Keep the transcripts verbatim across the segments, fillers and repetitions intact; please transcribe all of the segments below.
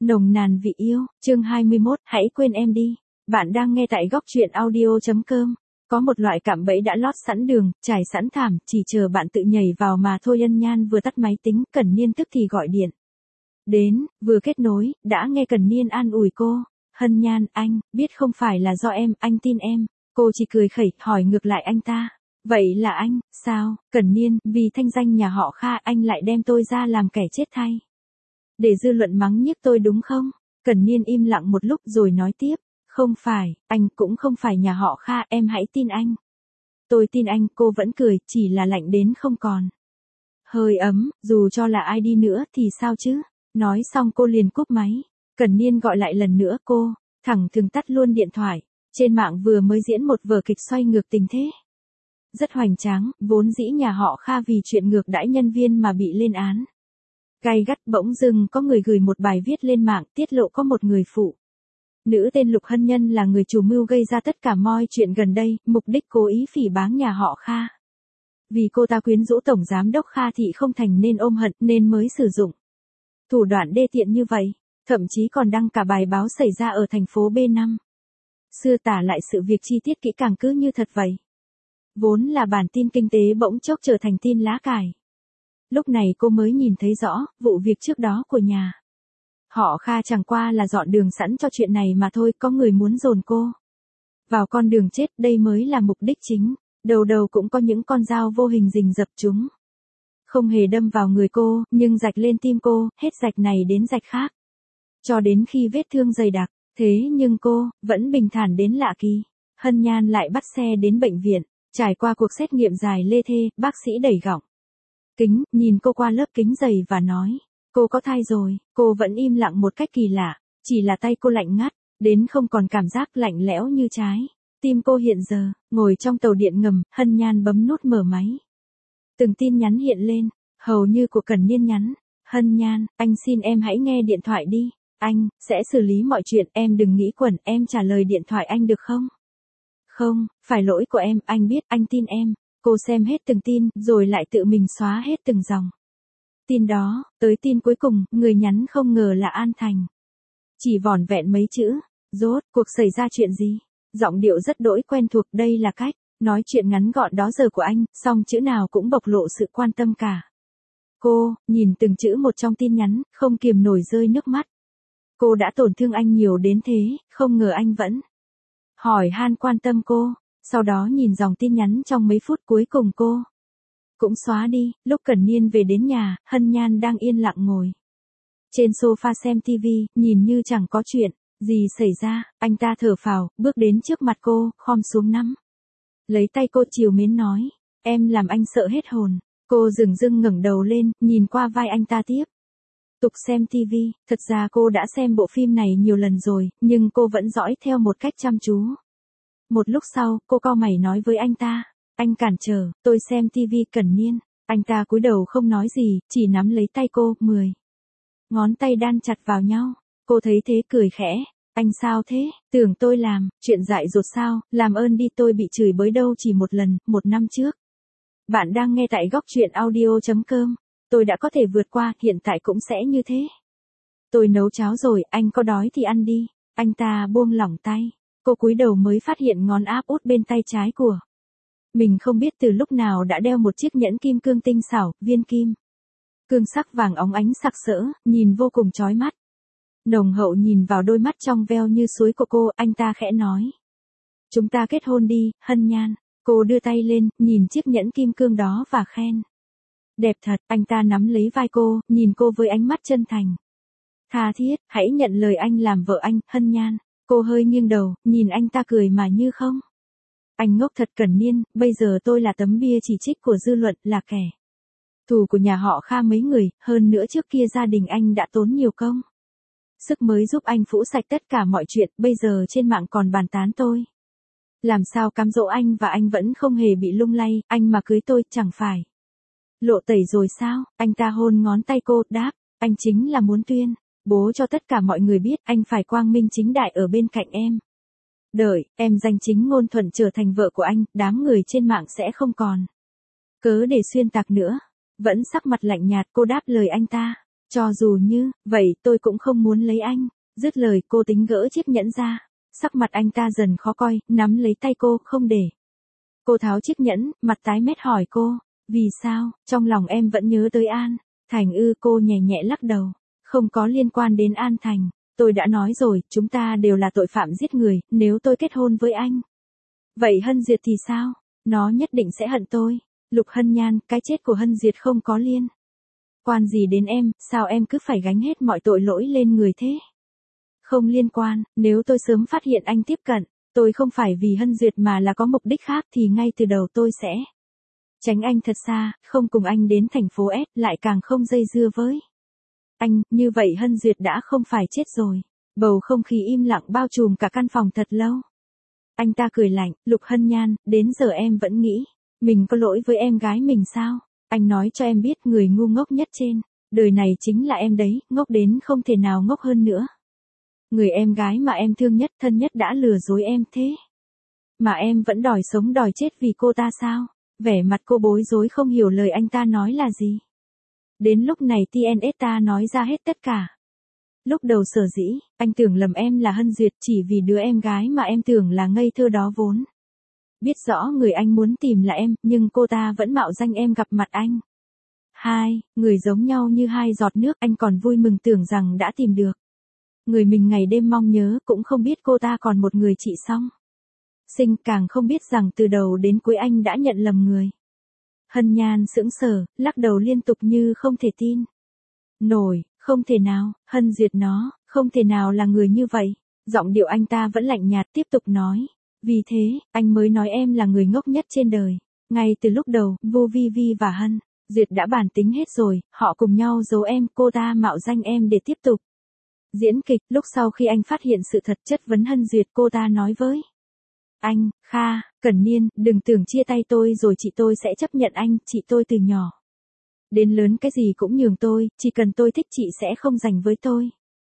Nồng nàn vị yêu, chương hai mươi mốt, hãy quên em đi. Bạn đang nghe tại góc truyện audio chấm com. Có một loại cạm bẫy đã lót sẵn đường, trải sẵn thảm, chỉ chờ bạn tự nhảy vào mà thôi. Ân Nhan vừa tắt máy tính, Cẩn Niên tức thì gọi điện. Đến, vừa kết nối, đã nghe Cẩn Niên an ủi cô. Hân Nhan, anh, biết không phải là do em, anh tin em. Cô chỉ cười khẩy, hỏi ngược lại anh ta. Vậy là anh, sao, Cẩn Niên, vì thanh danh nhà họ Kha anh lại đem tôi ra làm kẻ chết thay. Để dư luận mắng nhiếc tôi đúng không? Cẩn Niên im lặng một lúc rồi nói tiếp. Không phải, anh cũng không phải nhà họ Kha, em hãy tin anh. Tôi tin anh, cô vẫn cười, chỉ là lạnh đến không còn. Hơi ấm, dù cho là ai đi nữa thì sao chứ? Nói xong cô liền cúp máy. Cẩn Niên gọi lại lần nữa cô, thẳng thừng tắt luôn điện thoại. Trên mạng vừa mới diễn một vở kịch xoay ngược tình thế. Rất hoành tráng, vốn dĩ nhà họ Kha vì chuyện ngược đãi nhân viên mà bị lên án. Gay gắt, bỗng dưng có người gửi một bài viết lên mạng tiết lộ có một người phụ nữ tên Lục Hân Nhân là người chủ mưu gây ra tất cả mọi chuyện gần đây, mục đích cố ý phỉ báng nhà họ Kha. Vì cô ta quyến rũ tổng giám đốc Kha Thị không thành nên ôm hận nên mới sử dụng thủ đoạn đê tiện như vậy, thậm chí còn đăng cả bài báo xảy ra ở thành phố B năm. Xưa tả lại sự việc chi tiết kỹ càng cứ như thật vậy. Vốn là bản tin kinh tế bỗng chốc trở thành tin lá cải. Lúc này cô mới nhìn thấy rõ, vụ việc trước đó của nhà họ Kha chẳng qua là dọn đường sẵn cho chuyện này mà thôi, có người muốn dồn cô vào con đường chết, đây mới là mục đích chính. Đầu đầu cũng có những con dao vô hình rình rập chúng. Không hề đâm vào người cô, nhưng rạch lên tim cô, hết rạch này đến rạch khác. Cho đến khi vết thương dày đặc, thế nhưng cô, vẫn bình thản đến lạ kỳ. Hân Nhan lại bắt xe đến bệnh viện, trải qua cuộc xét nghiệm dài lê thê, bác sĩ đẩy gọng kính, nhìn cô qua lớp kính dày và nói, cô có thai rồi. Cô vẫn im lặng một cách kỳ lạ, chỉ là tay cô lạnh ngắt, đến không còn cảm giác lạnh lẽo như trái tim cô hiện giờ. Ngồi trong tàu điện ngầm, Hân Nhan bấm nút mở máy. Từng tin nhắn hiện lên, hầu như của Cẩn Niên nhắn. Hân Nhan, anh xin em hãy nghe điện thoại đi, anh sẽ xử lý mọi chuyện, em đừng nghĩ quẩn, em trả lời điện thoại anh được không? Không, phải lỗi của em, anh biết, anh tin em. Cô xem hết từng tin, rồi lại tự mình xóa hết từng dòng tin đó, tới tin cuối cùng, người nhắn không ngờ là An Thành. Chỉ vỏn vẹn mấy chữ, rốt cuộc xảy ra chuyện gì? Giọng điệu rất đỗi quen thuộc, đây là cách nói chuyện ngắn gọn đó giờ của anh, song chữ nào cũng bộc lộ sự quan tâm cả. Cô, nhìn từng chữ một trong tin nhắn, không kiềm nổi rơi nước mắt. Cô đã tổn thương anh nhiều đến thế, không ngờ anh vẫn hỏi han quan tâm cô. Sau đó nhìn dòng tin nhắn trong mấy phút cuối cùng cô cũng xóa đi. Lúc Cẩn Niên về đến nhà, Hân Nhan đang yên lặng ngồi trên sofa xem tivi, nhìn như chẳng có chuyện gì xảy ra. Anh ta thở phào, bước đến trước mặt cô, khom xuống nắm lấy tay cô trìu mến nói, em làm anh sợ hết hồn. Cô dửng dưng ngẩng đầu lên, nhìn qua vai anh ta tiếp tục xem tivi. Thật ra cô đã xem bộ phim này nhiều lần rồi, nhưng cô vẫn dõi theo một cách chăm chú. Một lúc sau, cô cau mày nói với anh ta, anh cản trở, tôi xem tivi. Cẩn Niên. Anh ta cúi đầu không nói gì, chỉ nắm lấy tay cô, mười ngón tay đan chặt vào nhau. Cô thấy thế cười khẽ, anh sao thế, tưởng tôi làm chuyện dại dột sao, làm ơn đi, tôi bị chửi bới đâu chỉ một lần, một năm trước. Bạn đang nghe tại góc truyện audio chấm com. Tôi đã có thể vượt qua, hiện tại cũng sẽ như thế. Tôi nấu cháo rồi, anh có đói thì ăn đi. Anh ta buông lỏng tay. Cô cúi đầu mới phát hiện ngón áp út bên tay trái của mình không biết từ lúc nào đã đeo một chiếc nhẫn kim cương tinh xảo, viên kim cương sắc vàng óng ánh sặc sỡ, nhìn vô cùng chói mắt. Nồng hậu nhìn vào đôi mắt trong veo như suối của cô, anh ta khẽ nói, chúng ta kết hôn đi, Hân Nhan. Cô đưa tay lên, nhìn chiếc nhẫn kim cương đó và khen, đẹp thật. Anh ta nắm lấy vai cô, nhìn cô với ánh mắt chân thành, tha thiết, hãy nhận lời anh làm vợ anh, Hân Nhan. Cô hơi nghiêng đầu, nhìn anh ta cười mà như không. Anh ngốc thật. Cẩn Niên, bây giờ tôi là tấm bia chỉ trích của dư luận, là kẻ thù của nhà họ Kha mấy người, hơn nữa trước kia gia đình anh đã tốn nhiều công sức mới giúp anh phũ sạch tất cả mọi chuyện, bây giờ trên mạng còn bàn tán tôi. Làm sao cám dỗ anh và anh vẫn không hề bị lung lay, anh mà cưới tôi, chẳng phải lộ tẩy rồi sao? Anh ta hôn ngón tay cô, đáp, anh chính là muốn tuyên bố cho tất cả mọi người biết, anh phải quang minh chính đại ở bên cạnh em. Đợi, em danh chính ngôn thuận trở thành vợ của anh, đám người trên mạng sẽ không còn cớ để xuyên tạc nữa. Vẫn sắc mặt lạnh nhạt, cô đáp lời anh ta. Cho dù như, vậy tôi cũng không muốn lấy anh. Dứt lời cô tính gỡ chiếc nhẫn ra. Sắc mặt anh ta dần khó coi, nắm lấy tay cô, không để. Cô tháo chiếc nhẫn, mặt tái mét hỏi cô, vì sao, trong lòng em vẫn nhớ tới An Thành ư? Cô nhẹ nhẹ lắc đầu, không có liên quan đến An Thành. Tôi đã nói rồi, chúng ta đều là tội phạm giết người, nếu tôi kết hôn với anh. Vậy Hân Duyệt thì sao? Nó nhất định sẽ hận tôi. Lục Hân Nhan, cái chết của Hân Duyệt không có liên quan gì đến em, sao em cứ phải gánh hết mọi tội lỗi lên người thế? Không liên quan, nếu tôi sớm phát hiện anh tiếp cận, tôi không phải vì Hân Duyệt mà là có mục đích khác thì ngay từ đầu tôi sẽ tránh anh thật xa, không cùng anh đến thành phố S, lại càng không dây dưa với anh, như vậy Hân Duyệt đã không phải chết rồi. Bầu không khí im lặng bao trùm cả căn phòng thật lâu. Anh ta cười lạnh, Lục Hân Nhan, đến giờ em vẫn nghĩ mình có lỗi với em gái mình sao? Anh nói cho em biết người ngu ngốc nhất trên đời này chính là em đấy, ngốc đến không thể nào ngốc hơn nữa. Người em gái mà em thương nhất, thân nhất đã lừa dối em thế mà em vẫn đòi sống đòi chết vì cô ta sao? Vẻ mặt cô bối rối không hiểu lời anh ta nói là gì. Đến lúc này tê en ét ta nói ra hết tất cả. Lúc đầu sở dĩ, anh tưởng lầm em là Hân Duyệt chỉ vì đứa em gái mà em tưởng là ngây thơ đó vốn biết rõ người anh muốn tìm là em, nhưng cô ta vẫn mạo danh em gặp mặt anh. Hai, người giống nhau như hai giọt nước, anh còn vui mừng tưởng rằng đã tìm được người mình ngày đêm mong nhớ, cũng không biết cô ta còn một người chị song sinh, càng không biết rằng từ đầu đến cuối anh đã nhận lầm người. Hân Nhan sững sờ, lắc đầu liên tục như không thể tin nổi, không thể nào, Hân Duyệt nó, không thể nào là người như vậy. Giọng điệu anh ta vẫn lạnh nhạt tiếp tục nói, vì thế, anh mới nói em là người ngốc nhất trên đời. Ngay từ lúc đầu, Vu Vi Vi và Hân Duyệt đã bàn tính hết rồi, họ cùng nhau giấu em, cô ta mạo danh em để tiếp tục diễn kịch. Lúc sau khi anh phát hiện sự thật, chất vấn Hân Duyệt, cô ta nói với anh, Kha, Cẩn Niên, đừng tưởng chia tay tôi rồi chị tôi sẽ chấp nhận anh, chị tôi từ nhỏ đến lớn cái gì cũng nhường tôi, chỉ cần tôi thích chị sẽ không giành với tôi.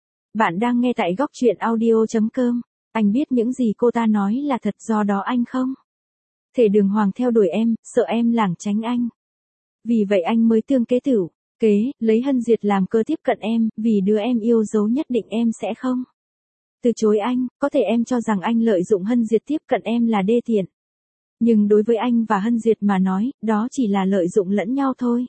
Bạn đang nghe tại góc truyện audio chấm com. Anh biết những gì cô ta nói là thật, do đó anh không thể đường hoàng theo đuổi em, sợ em lảng tránh anh. Vì vậy anh mới tương kế tửu kế, lấy Hân Duyệt làm cơ tiếp cận em, vì đứa em yêu dấu nhất định em sẽ không từ chối anh. Có thể em cho rằng anh lợi dụng Hân Duyệt tiếp cận em là đê tiện, nhưng đối với anh và Hân Duyệt mà nói, đó chỉ là lợi dụng lẫn nhau thôi.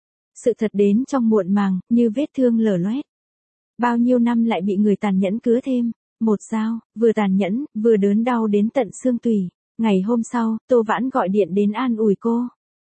Sự thật đến trong muộn màng, như vết thương lở loét. Bao nhiêu năm lại bị người tàn nhẫn cứa thêm một dao, vừa tàn nhẫn, vừa đớn đau đến tận xương tủy. Ngày hôm sau, Tô Vãn gọi điện đến an ủi cô.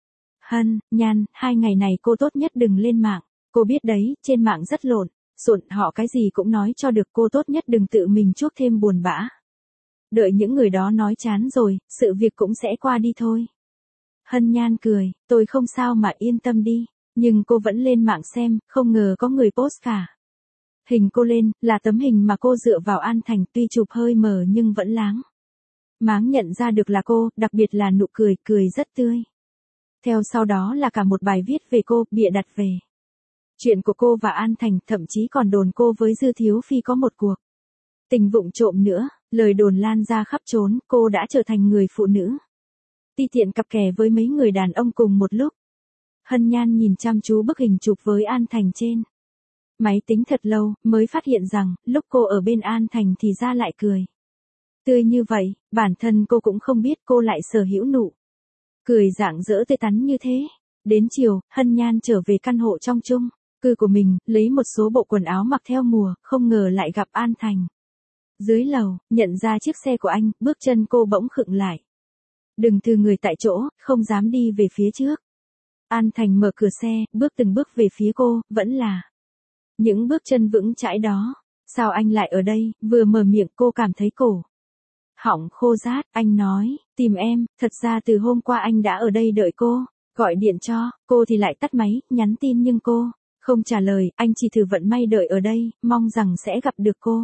Hân Nhan, hai ngày này cô tốt nhất đừng lên mạng. Cô biết đấy, trên mạng rất lộn xộn, họ cái gì cũng nói cho được, cô tốt nhất đừng tự mình chuốc thêm buồn bã. Đợi những người đó nói chán rồi, sự việc cũng sẽ qua đi thôi. Hân Nhan cười, tôi không sao mà yên tâm đi. Nhưng cô vẫn lên mạng xem, không ngờ có người post cả hình cô lên, là tấm hình mà cô dựa vào An Thành, tuy chụp hơi mờ nhưng vẫn láng máng nhận ra được là cô, đặc biệt là nụ cười, cười rất tươi. Theo sau đó là cả một bài viết về cô, bịa đặt về chuyện của cô và An Thành, thậm chí còn đồn cô với Dư Thiếu Phi có một cuộc tình vụng trộm nữa. Lời đồn lan ra khắp trốn, cô đã trở thành người phụ nữ ti tiện cặp kè với mấy người đàn ông cùng một lúc. Hân Nhan nhìn chăm chú bức hình chụp với An Thành trên máy tính thật lâu, mới phát hiện rằng, lúc cô ở bên An Thành thì ra lại cười tươi như vậy, bản thân cô cũng không biết cô lại sở hữu nụ cười rạng rỡ tươi tắn như thế. Đến chiều, Hân Nhan trở về căn hộ trong chung cư của mình, lấy một số bộ quần áo mặc theo mùa, không ngờ lại gặp An Thành dưới lầu. Nhận ra chiếc xe của anh, bước chân cô bỗng khựng lại. Đừng từ người tại chỗ, không dám đi về phía trước. An Thành mở cửa xe, bước từng bước về phía cô, vẫn là những bước chân vững chãi đó. Sao anh lại ở đây? Vừa mở miệng cô cảm thấy cổ họng khô rát. Anh nói, tìm em, thật ra từ hôm qua anh đã ở đây đợi cô, gọi điện cho cô thì lại tắt máy, nhắn tin nhưng cô không trả lời, anh chỉ thử vận may đợi ở đây, mong rằng sẽ gặp được cô.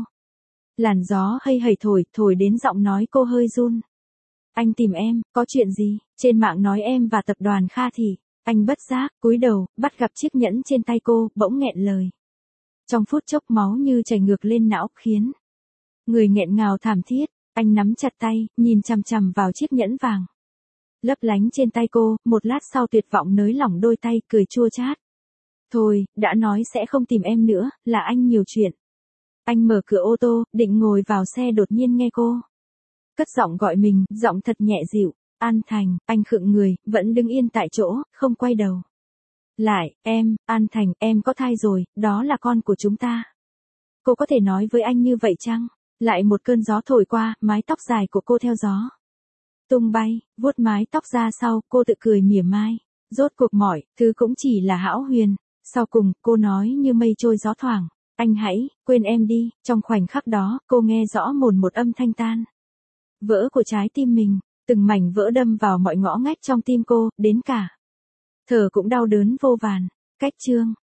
Làn gió hây hầy thổi, thổi đến giọng nói cô hơi run. Anh tìm em, có chuyện gì? Trên mạng nói em và tập đoàn Kha thì, anh bất giác, cúi đầu, bắt gặp chiếc nhẫn trên tay cô, bỗng nghẹn lời. Trong phút chốc máu như chảy ngược lên não, khiến người nghẹn ngào thảm thiết. Anh nắm chặt tay, nhìn chằm chằm vào chiếc nhẫn vàng lấp lánh trên tay cô, một lát sau tuyệt vọng nới lỏng đôi tay, cười chua chát. Thôi, đã nói sẽ không tìm em nữa, là anh nhiều chuyện. Anh mở cửa ô tô, định ngồi vào xe đột nhiên nghe cô cất giọng gọi mình, giọng thật nhẹ dịu. An Thành, anh khựng người, vẫn đứng yên tại chỗ, không quay đầu lại. Em, An Thành, em có thai rồi, đó là con của chúng ta. Cô có thể nói với anh như vậy chăng? Lại một cơn gió thổi qua, mái tóc dài của cô theo gió tung bay, vuốt mái tóc ra sau, cô tự cười mỉa mai. Rốt cuộc mọi thứ cũng chỉ là hão huyền. Sau cùng, cô nói như mây trôi gió thoảng. Anh hãy, quên em đi. Trong khoảnh khắc đó, cô nghe rõ mồn một âm thanh tan vỡ của trái tim mình. Từng mảnh vỡ đâm vào mọi ngõ ngách trong tim cô, đến cả thở cũng đau đớn vô vàn. Cách chương